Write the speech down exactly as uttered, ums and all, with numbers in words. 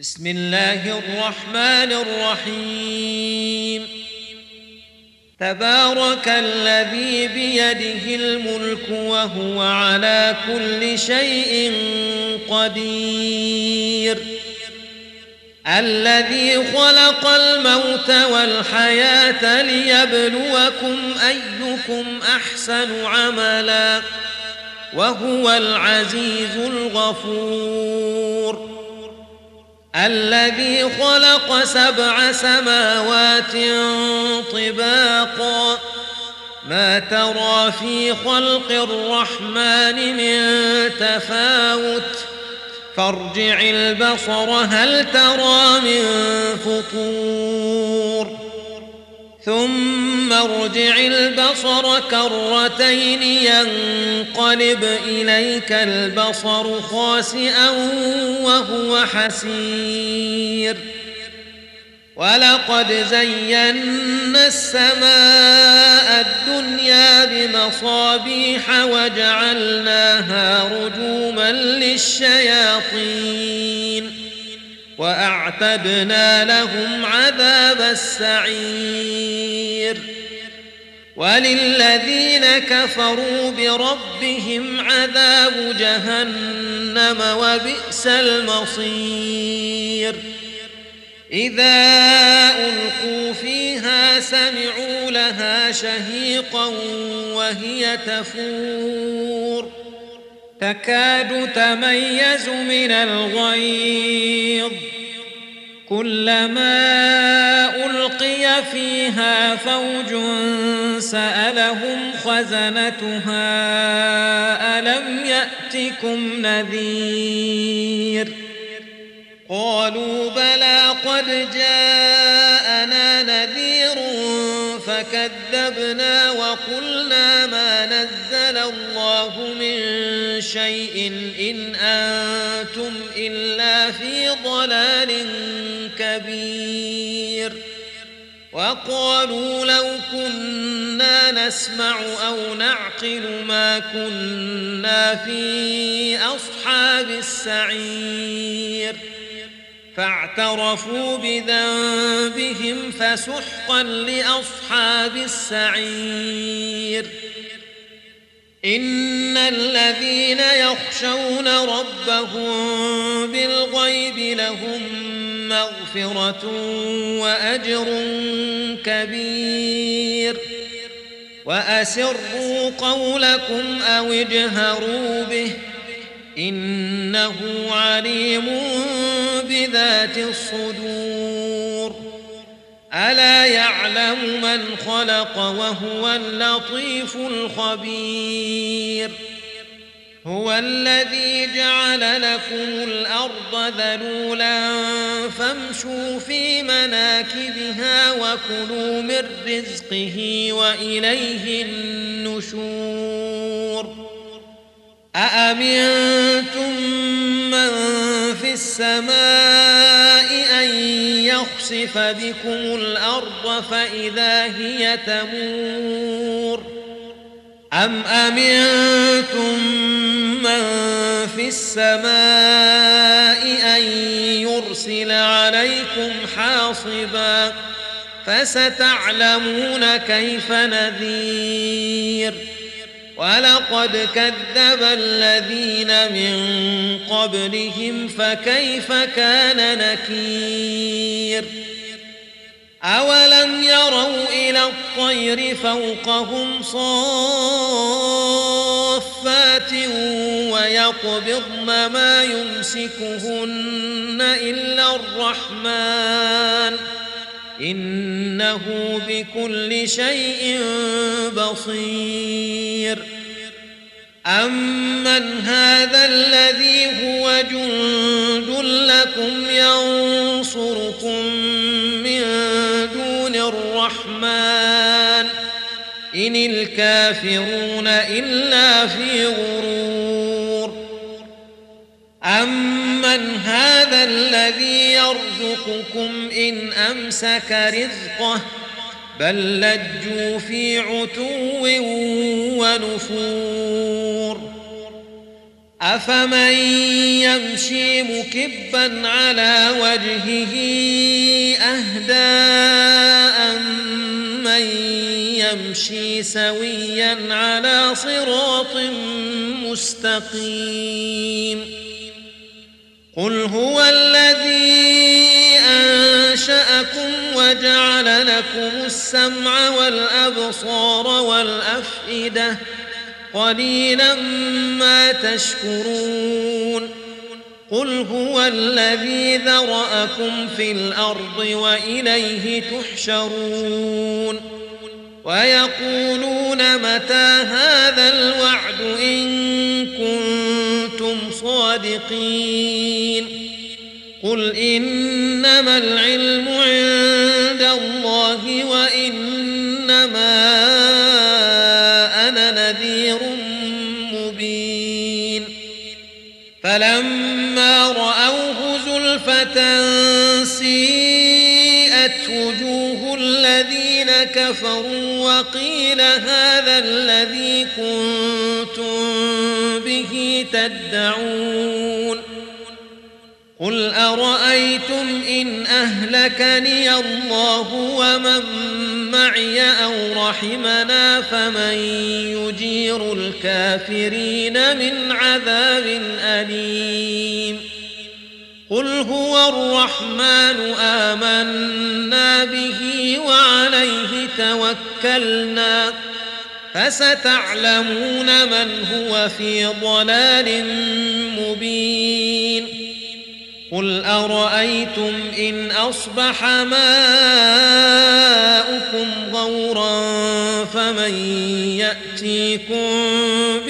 بسم الله الرحمن الرحيم. تبارك الذي بيده الملك وهو على كل شيء قدير، الذي خلق الموت والحياة ليبلوكم أيكم أحسن عملا وهو العزيز الغفور، الذي خلق سبع سماوات طباقا ما ترى في خلق الرحمن من تفاوت فارجع البصر هل ترى من فطور ثم ارجع البصر كرتين ينقلب إليك البصر خاسئا وهو حسير، ولقد زينا السماء الدنيا بمصابيح وجعلناها رجوما للشياطين وأعتدنا لهم عذاب السعير، وللذين كفروا بربهم عذاب جهنم وبئس المصير. إذا ألقوا فيها سمعوا لها شهيقا وهي تفور تكاد تميز من الغيظ، كلما ألقي فيها فوج سألهم خزنتها ألم يأتكم نذير، قالوا بلى قد جاءنا نذير فكذبنا وقلنا ما نزل الله من شيء إن أنتم إلا في ضلال كبير، وقالوا لو كنا نسمع أو نعقل ما كنا في أصحاب السعير، فاعترفوا بذنبهم فسحقا لأصحاب السعير. إن الذين يخشون ربهم بالغيب لهم مغفرة وأجر كبير، وأسروا قولكم أو اجهروا به إنه عليم بذات الصدور، ألا يعلم من خلق وهو اللطيف الخبير. هو الذي جعل لكم الأرض ذلولا فامشوا في مناكبها وكلوا من رزقه وإليه النشور. أأمنتم من في السماء أن يخسف بكم الأرض فإذا هي تمور، أم أمنتم من في السماء أن يرسل عليكم حاصبا فستعلمون كيف نذير. ولقد كذب الذين من قبلهم فكيف كان نكير. أولم يروا إلى الطير فوقهم صافات ويقبضن ما يمسكهن إلا الرحمن إنه بكل شيء بصير. أمن هذا الذي هو جند لكم ينصركم من دون الرحمن إن الكافرون إلا في غرور. أمن هذا الذي يرزقكم إن أمسك رزقه بل لجوا في عتو ونفور. أفمن يمشي مكبا على وجهه أهدى أمن يمشي سويا على صراط مستقيم قل هو الذي أنشأكم وجعل لكم السمع والأبصار والأفئدة قليلا ما تشكرون قل هو الذي ذرأكم في الأرض وإليه تحشرون ويقولون متى هذا الوعد إن كنتم صادقين قل إنما العلم عند الله وإنما أنا نذير مبين فلما رأوه زلفة سيئت وجوه الذين كفروا وقيل هذا الذي كنتم به تدعون قل أرأيتم إن أهلكني الله ومن معي أو رحمنا فمن يجير الكافرين من عذاب أليم قل هو الرحمن آمنا به وعليه توكلنا فستعلمون من هو في ضلال مبين قل أرأيتم إن أصبح ماؤكم غورا فمن يأتيكم